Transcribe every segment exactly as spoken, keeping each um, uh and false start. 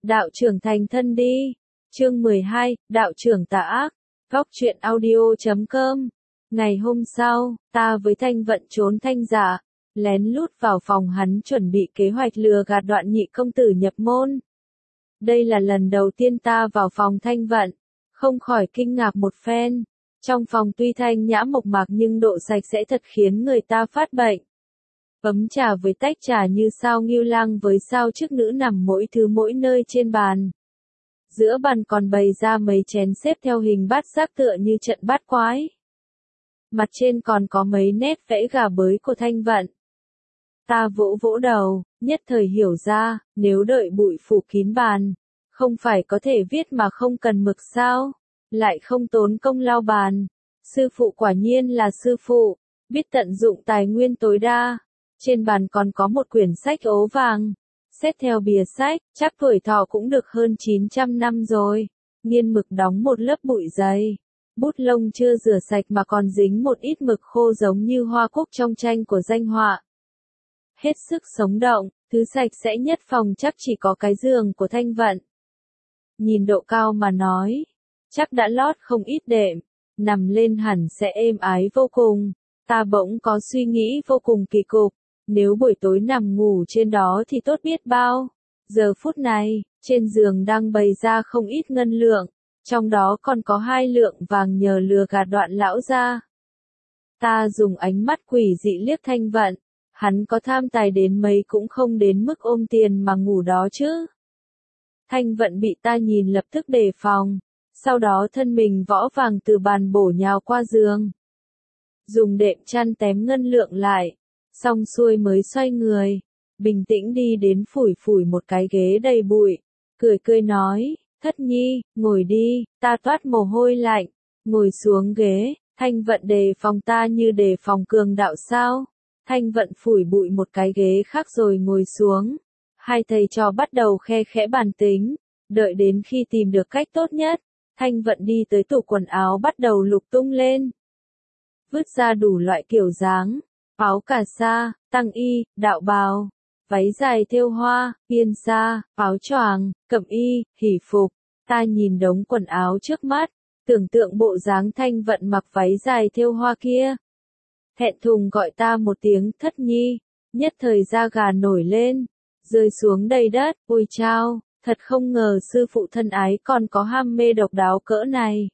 đạo trưởng thành thân đi. Chương mười hai, đạo trưởng tà ác. Góc truyện audio chấm com. Ngày hôm sau, ta với Thanh Vận trốn Thanh Dạ, lén lút vào phòng hắn chuẩn bị kế hoạch lừa gạt Đoạn Nhị công tử nhập môn. Đây là lần đầu tiên ta vào phòng Thanh Vận, không khỏi kinh ngạc một phen. Trong phòng tuy thanh nhã mộc mạc nhưng độ sạch sẽ thật khiến người ta phát bệnh. Ấm trà với tách trà như sao ngưu lang với sao chức nữ nằm mỗi thứ mỗi nơi trên bàn. Giữa bàn còn bày ra mấy chén xếp theo hình bát giác tựa như trận bát quái. Mặt trên còn có mấy nét vẽ gà bới của Thanh Vận. Ta vỗ vỗ đầu, nhất thời hiểu ra, nếu đợi bụi phủ kín bàn, không phải có thể viết mà không cần mực sao, lại không tốn công lau bàn. Sư phụ quả nhiên là sư phụ, biết tận dụng tài nguyên tối đa. Trên bàn còn có một quyển sách ố vàng. Xét theo bìa sách, chắc tuổi thọ cũng được hơn chín trăm năm rồi. Nghiên mực đóng một lớp bụi dày. Bút lông chưa rửa sạch mà còn dính một ít mực khô giống như hoa cúc trong tranh của danh họa. Hết sức sống động, thứ sạch sẽ nhất phòng chắc chỉ có cái giường của Thanh Vận. Nhìn độ cao mà nói, chắc đã lót không ít đệm, nằm lên hẳn sẽ êm ái vô cùng. Ta bỗng có suy nghĩ vô cùng kỳ cục. Nếu buổi tối nằm ngủ trên đó thì tốt biết bao. Giờ phút này, trên giường đang bày ra không ít ngân lượng, trong đó còn có hai lượng vàng nhờ lừa gạt Đoạn lão ra. Ta dùng ánh mắt quỷ dị liếc Thanh Vận, hắn có tham tài đến mấy cũng không đến mức ôm tiền mà ngủ đó chứ. Thanh Vận bị ta nhìn lập tức đề phòng, sau đó thân mình võ vàng từ bàn bổ nhào qua giường. Dùng đệm chăn tém ngân lượng lại. Xong xuôi mới xoay người, bình tĩnh đi đến phủi phủi một cái ghế đầy bụi, cười cười nói, Thất Nhi, ngồi đi, ta toát mồ hôi lạnh, ngồi xuống ghế. Thanh Vận đề phòng ta như đề phòng cường đạo sao. Thanh Vận phủi bụi một cái ghế khác rồi ngồi xuống, hai thầy trò bắt đầu khe khẽ bàn tính, đợi đến khi tìm được cách tốt nhất, Thanh Vận đi tới tủ quần áo bắt đầu lục tung lên. Vứt ra đủ loại kiểu dáng. Áo cà sa, tăng y, đạo bào, váy dài thêu hoa, biên sa, áo choàng, cẩm y, hỉ phục. Ta nhìn đống quần áo trước mắt, tưởng tượng bộ dáng Thanh Vận mặc váy dài thêu hoa kia. Thẹn thùng gọi ta một tiếng Thất Nhi, nhất thời da gà nổi lên, rơi xuống đầy đất. Ôi chao, thật không ngờ sư phụ thân ái còn có ham mê độc đáo cỡ này.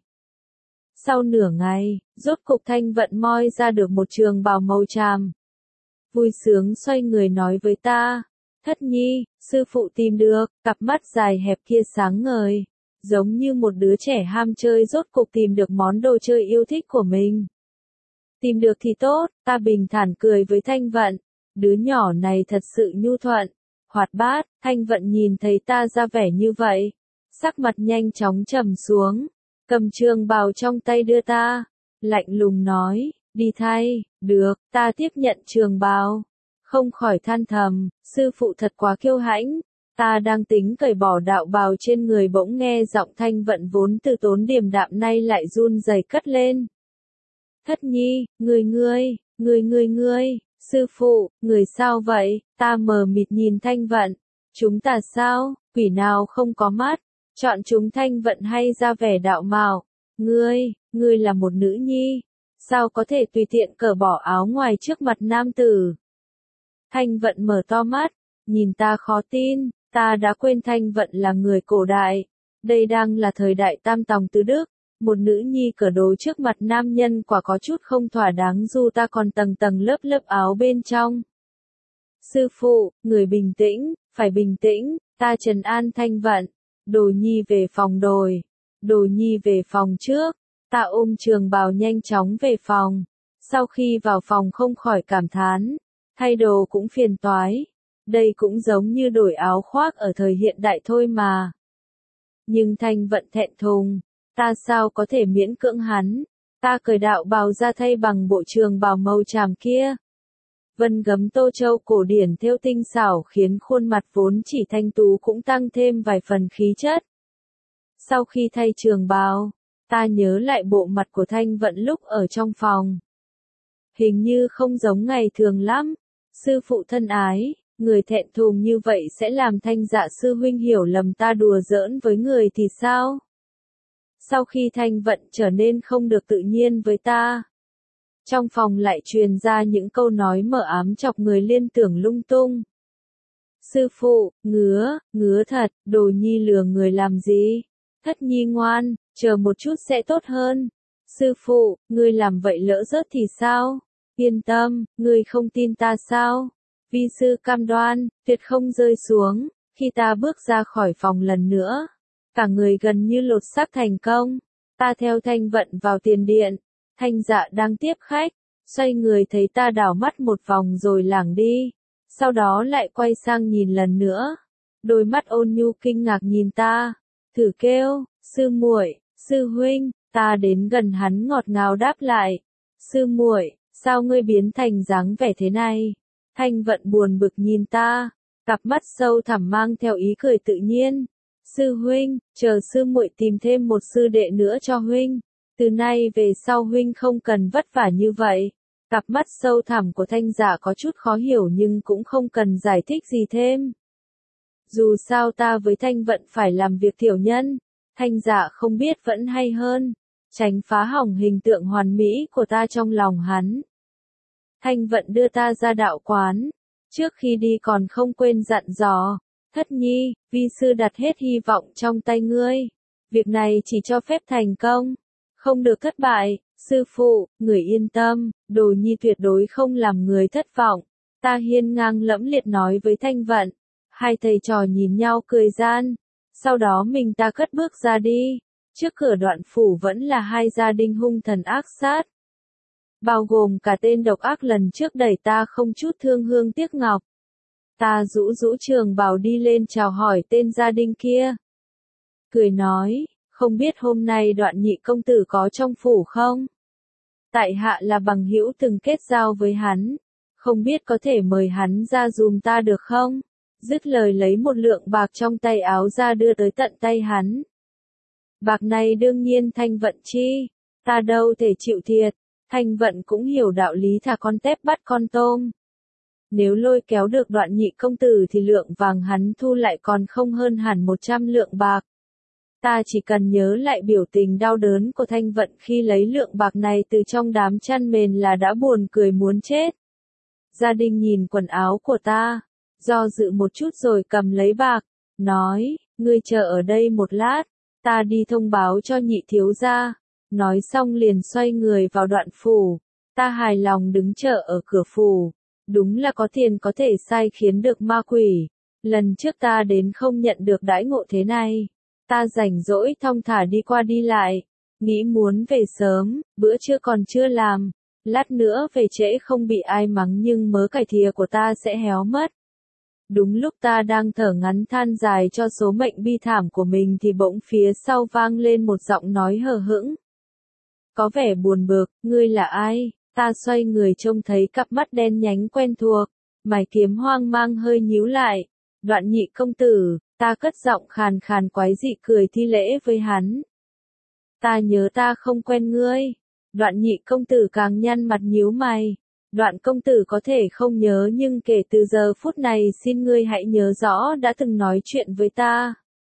Sau nửa ngày, rốt cục Thanh Vận moi ra được một trường bào màu tràm. Vui sướng xoay người nói với ta, Thất Nhi, sư phụ tìm được. Cặp mắt dài hẹp kia sáng ngời, giống như một đứa trẻ ham chơi rốt cục tìm được món đồ chơi yêu thích của mình. Tìm được thì tốt, ta bình thản cười với Thanh Vận, đứa nhỏ này thật sự nhu thuận, hoạt bát. Thanh Vận nhìn thấy ta ra vẻ như vậy, sắc mặt nhanh chóng trầm xuống. Cầm trường bào trong tay đưa ta, lạnh lùng nói, đi thay. Được, ta tiếp nhận trường bào, không khỏi than thầm, sư phụ thật quá kiêu hãnh. Ta đang tính cởi bỏ đạo bào trên người bỗng nghe giọng Thanh Vận vốn từ tốn điềm đạm nay lại run rẩy cất lên. Thất Nhi, ngươi ngươi, ngươi ngươi ngươi, sư phụ, người sao vậy? Ta mờ mịt nhìn Thanh Vận, chúng ta sao, quỷ nào không có mắt? Chọn chúng Thanh Vận hay ra vẻ đạo mạo, ngươi, ngươi là một nữ nhi, sao có thể tùy tiện cởi bỏ áo ngoài trước mặt nam tử? Thanh Vận mở to mắt, nhìn ta khó tin, ta đã quên Thanh Vận là người cổ đại, đây đang là thời đại tam tòng tứ đức, một nữ nhi cởi đồ trước mặt nam nhân quả có chút không thỏa đáng dù ta còn tầng tầng lớp lớp áo bên trong. Sư phụ, người bình tĩnh, phải bình tĩnh, ta trấn an Thanh Vận. Đồ nhi về phòng đồi, đồ nhi về phòng trước. Ta ôm trường bào nhanh chóng về phòng. Sau khi vào phòng không khỏi cảm thán, thay đồ cũng phiền toái. Đây cũng giống như đổi áo khoác ở thời hiện đại thôi mà. Nhưng Thanh Vận thẹn thùng, ta sao có thể miễn cưỡng hắn. Ta cởi đạo bào ra thay bằng bộ trường bào màu tràm kia. Vân gấm tô châu cổ điển thêu tinh xảo khiến khuôn mặt vốn chỉ thanh tú cũng tăng thêm vài phần khí chất. Sau khi thay trường bào, ta nhớ lại bộ mặt của Thanh Vận lúc ở trong phòng. Hình như không giống ngày thường lắm. Sư phụ thân ái, Người thẹn thùng như vậy sẽ làm Thanh Dạ sư huynh hiểu lầm ta đùa giỡn với người thì sao? Sau khi Thanh Vận trở nên không được tự nhiên với ta, trong phòng lại truyền ra những câu nói mờ ám chọc người liên tưởng lung tung. Sư phụ, ngứa, ngứa thật, đồ nhi lừa người làm gì? Thất nhi ngoan, chờ một chút sẽ tốt hơn. Sư phụ, ngươi làm vậy lỡ rớt thì sao? Yên tâm, ngươi không tin ta sao? Vi sư cam đoan, tuyệt không rơi xuống. Khi ta bước ra khỏi phòng lần nữa, cả người gần như lột xác thành công. Ta theo Thanh Vận vào tiền điện. Thanh Dạ đang tiếp khách, xoay người thấy ta đảo mắt một vòng rồi lảng đi. Sau đó lại quay sang nhìn lần nữa. Đôi mắt ôn nhu kinh ngạc nhìn ta. Thử kêu, sư muội, sư huynh. Ta đến gần hắn ngọt ngào đáp lại. Sư muội, sao ngươi biến thành dáng vẻ thế này? Thanh Vận buồn bực nhìn ta, cặp mắt sâu thẳm mang theo ý cười tự nhiên. Sư huynh, chờ sư muội tìm thêm một sư đệ nữa cho huynh. Từ nay về sau huynh không cần vất vả như vậy. Cặp mắt sâu thẳm của Thanh Dạ có chút khó hiểu nhưng cũng không cần giải thích gì thêm. Dù sao ta với Thanh Vận phải làm việc tiểu nhân. Thanh Dạ không biết vẫn hay hơn. Tránh phá hỏng hình tượng hoàn mỹ của ta trong lòng hắn. Thanh Vận đưa ta ra đạo quán. Trước khi đi còn không quên dặn dò. Thất nhi, vi sư đặt hết hy vọng trong tay ngươi. Việc này chỉ cho phép thành công. Không được thất bại. Sư phụ, người yên tâm. Đồ nhi tuyệt đối không làm người thất vọng. Ta hiên ngang lẫm liệt nói với Thanh Vận. Hai thầy trò nhìn nhau cười gian. Sau đó mình ta cất bước ra đi. Trước cửa Đoạn phủ vẫn là hai gia đình hung thần ác sát. Bao gồm cả tên độc ác lần trước đẩy ta không chút thương hương tiếc ngọc. Ta rũ rũ trường bào đi lên chào hỏi tên gia đình kia. Cười nói, không biết hôm nay Đoạn nhị công tử có trong phủ không? Tại hạ là bằng hữu từng kết giao với hắn. Không biết có thể mời hắn ra dùm ta được không? Dứt lời lấy một lượng bạc trong tay áo ra đưa tới tận tay hắn. Bạc này đương nhiên Thanh Vận chi. Ta đâu thể chịu thiệt. Thanh Vận cũng hiểu đạo lý thả con tép bắt con tôm. Nếu lôi kéo được Đoạn nhị công tử thì lượng vàng hắn thu lại còn không hơn hẳn một trăm lượng bạc. Ta chỉ cần nhớ lại biểu tình đau đớn của Thanh Vận khi lấy lượng bạc này từ trong đám chăn mền là đã buồn cười muốn chết. Gia đình nhìn quần áo của ta, do dự một chút rồi cầm lấy bạc, nói, ngươi chờ ở đây một lát, ta đi thông báo cho nhị thiếu gia. Nói xong liền xoay người vào Đoạn phủ. Ta hài lòng đứng chờ ở cửa phủ. Đúng là có tiền có thể sai khiến được ma quỷ. Lần trước ta đến không nhận được đãi ngộ thế này. Ta rảnh rỗi thong thả đi qua đi lại. Nghĩ muốn về sớm, bữa trưa còn chưa làm. Lát nữa về trễ không bị ai mắng nhưng mớ cải thìa của ta sẽ héo mất. Đúng lúc ta đang thở ngắn than dài cho số mệnh bi thảm của mình thì bỗng phía sau vang lên một giọng nói hờ hững. Có vẻ buồn bực, ngươi là ai? Ta xoay người trông thấy cặp mắt đen nhánh quen thuộc, mày kiếm hoang mang hơi nhíu lại. Đoạn nhị công tử, ta cất giọng khàn khàn quái dị cười thi lễ với hắn. Ta nhớ ta không quen ngươi. Đoạn nhị công tử càng nhăn mặt nhíu mày. Đoạn công tử có thể không nhớ nhưng kể từ giờ phút này xin ngươi hãy nhớ rõ đã từng nói chuyện với ta.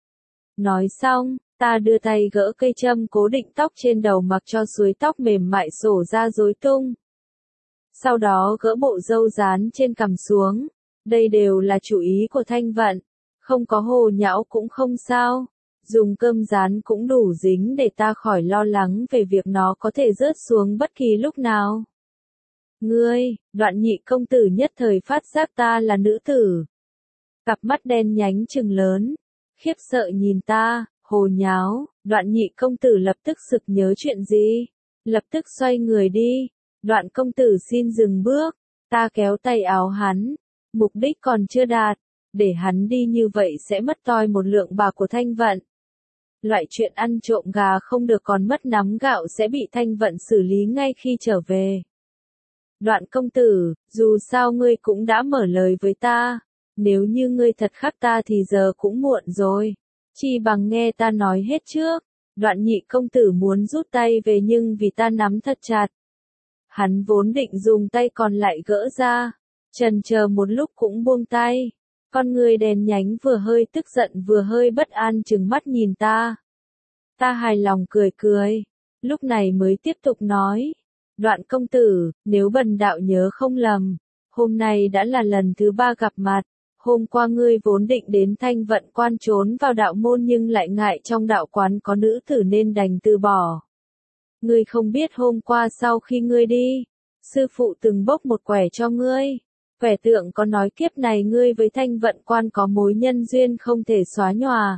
Nói xong, ta đưa tay gỡ cây châm cố định tóc trên đầu mặc cho suối tóc mềm mại xổ ra rối tung. Sau đó gỡ bộ râu dán trên cằm xuống. Đây đều là chủ ý của Thanh Vận. Không có hồ nhão cũng không sao. Dùng cơm rán cũng đủ dính để ta khỏi lo lắng về việc nó có thể rớt xuống bất kỳ lúc nào. Ngươi, Đoạn nhị công tử nhất thời phát giác ta là nữ tử. Cặp mắt đen nhánh trừng lớn. Khiếp sợ nhìn ta, hồ nháo. Đoạn nhị công tử lập tức sực nhớ chuyện gì. Lập tức xoay người đi. Đoạn công tử xin dừng bước. Ta kéo tay áo hắn. Mục đích còn chưa đạt. Để hắn đi như vậy sẽ mất toi một lượng bạc của Thanh Vận. Loại chuyện ăn trộm gà không được còn mất nắm gạo sẽ bị Thanh Vận xử lý ngay khi trở về. Đoạn công tử, dù sao ngươi cũng đã mở lời với ta. Nếu như ngươi thật khắc ta thì giờ cũng muộn rồi. Chi bằng nghe ta nói hết trước. Đoạn nhị công tử muốn rút tay về nhưng vì ta nắm thật chặt. Hắn vốn định dùng tay còn lại gỡ ra. Chần chờ một lúc cũng buông tay. Con người đèn nhánh vừa hơi tức giận vừa hơi bất an trừng mắt nhìn ta. Ta hài lòng cười cười. Lúc này mới tiếp tục nói. Đoạn công tử, nếu bần đạo nhớ không lầm, hôm nay đã là lần thứ ba gặp mặt. Hôm qua ngươi vốn định đến Thanh Vận Quan trốn vào đạo môn nhưng lại ngại trong đạo quán có nữ tử nên đành từ bỏ. Ngươi không biết hôm qua sau khi ngươi đi, sư phụ từng bốc một quẻ cho ngươi. Quẻ tượng có nói kiếp này ngươi với Thanh Vận Quan có mối nhân duyên không thể xóa nhòa.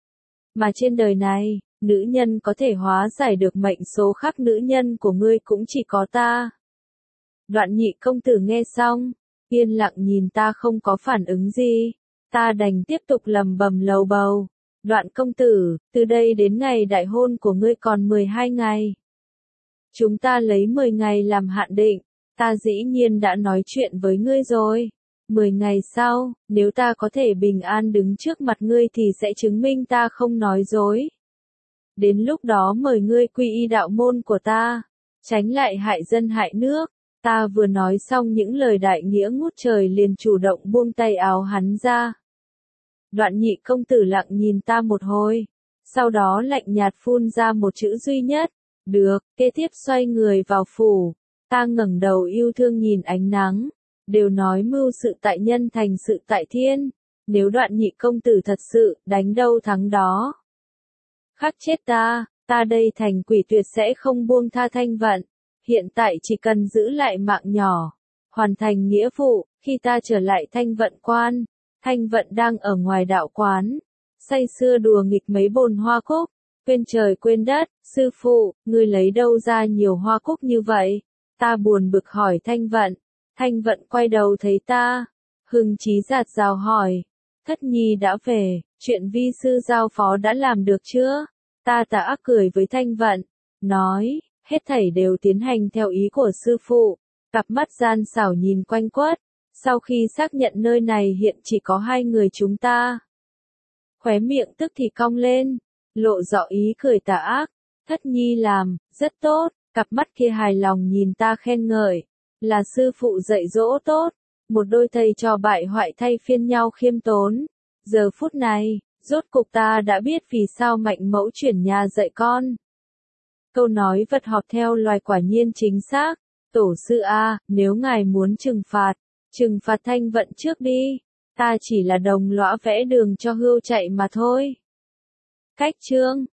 Mà trên đời này, nữ nhân có thể hóa giải được mệnh số khắc nữ nhân của ngươi cũng chỉ có ta. Đoạn nhị công tử nghe xong, yên lặng nhìn ta không có phản ứng gì. Ta đành tiếp tục lầm bầm lầu bầu. Đoạn công tử, từ đây đến ngày đại hôn của ngươi còn mười hai ngày. Chúng ta lấy mười ngày làm hạn định. Ta dĩ nhiên đã nói chuyện với ngươi rồi. mười ngày sau, nếu ta có thể bình an đứng trước mặt ngươi thì sẽ chứng minh ta không nói dối. Đến lúc đó mời ngươi quy y đạo môn của ta, tránh lại hại dân hại nước. Ta vừa nói xong những lời đại nghĩa ngút trời liền chủ động buông tay áo hắn ra. Đoạn nhị công tử lặng nhìn ta một hồi, sau đó lạnh nhạt phun ra một chữ duy nhất, được, kế tiếp xoay người vào phủ. Ta ngẩng đầu yêu thương nhìn ánh nắng, đều nói mưu sự tại nhân thành sự tại thiên, nếu đoạn nhị công tử thật sự đánh đâu thắng đó. Khắc chết ta, ta đây thành quỷ tuyệt sẽ không buông tha Thanh Vận. Hiện tại chỉ cần giữ lại mạng nhỏ, hoàn thành nghĩa vụ. Khi ta trở lại Thanh Vận Quan, Thanh Vận đang ở ngoài đạo quán, say sưa đùa nghịch mấy bồn hoa cúc, quên trời quên đất. Sư phụ, ngươi lấy đâu ra nhiều hoa cúc như vậy? Ta buồn bực hỏi Thanh Vận. Thanh Vận quay đầu thấy ta, hưng chí dạt dào hỏi, thất nhi đã về, chuyện vi sư giao phó đã làm được chưa? Ta tà ác cười với Thanh Vận, nói, hết thảy đều tiến hành theo ý của sư phụ. Cặp mắt gian xảo nhìn quanh quất, sau khi xác nhận nơi này hiện chỉ có hai người chúng ta. Khóe miệng tức thì cong lên, lộ rõ ý cười tà ác, thất nhi làm, rất tốt, cặp mắt kia hài lòng nhìn ta khen ngợi, là sư phụ dạy dỗ tốt, một đôi thầy trò bại hoại thay phiên nhau khiêm tốn. Giờ phút này, rốt cục ta đã biết vì sao Mạnh mẫu chuyển nhà dạy con. Câu nói vật họp theo loài quả nhiên chính xác. Tổ sư A, nếu ngài muốn trừng phạt, trừng phạt Thanh Vận trước đi. Ta chỉ là đồng lõa vẽ đường cho hươu chạy mà thôi. Cách chương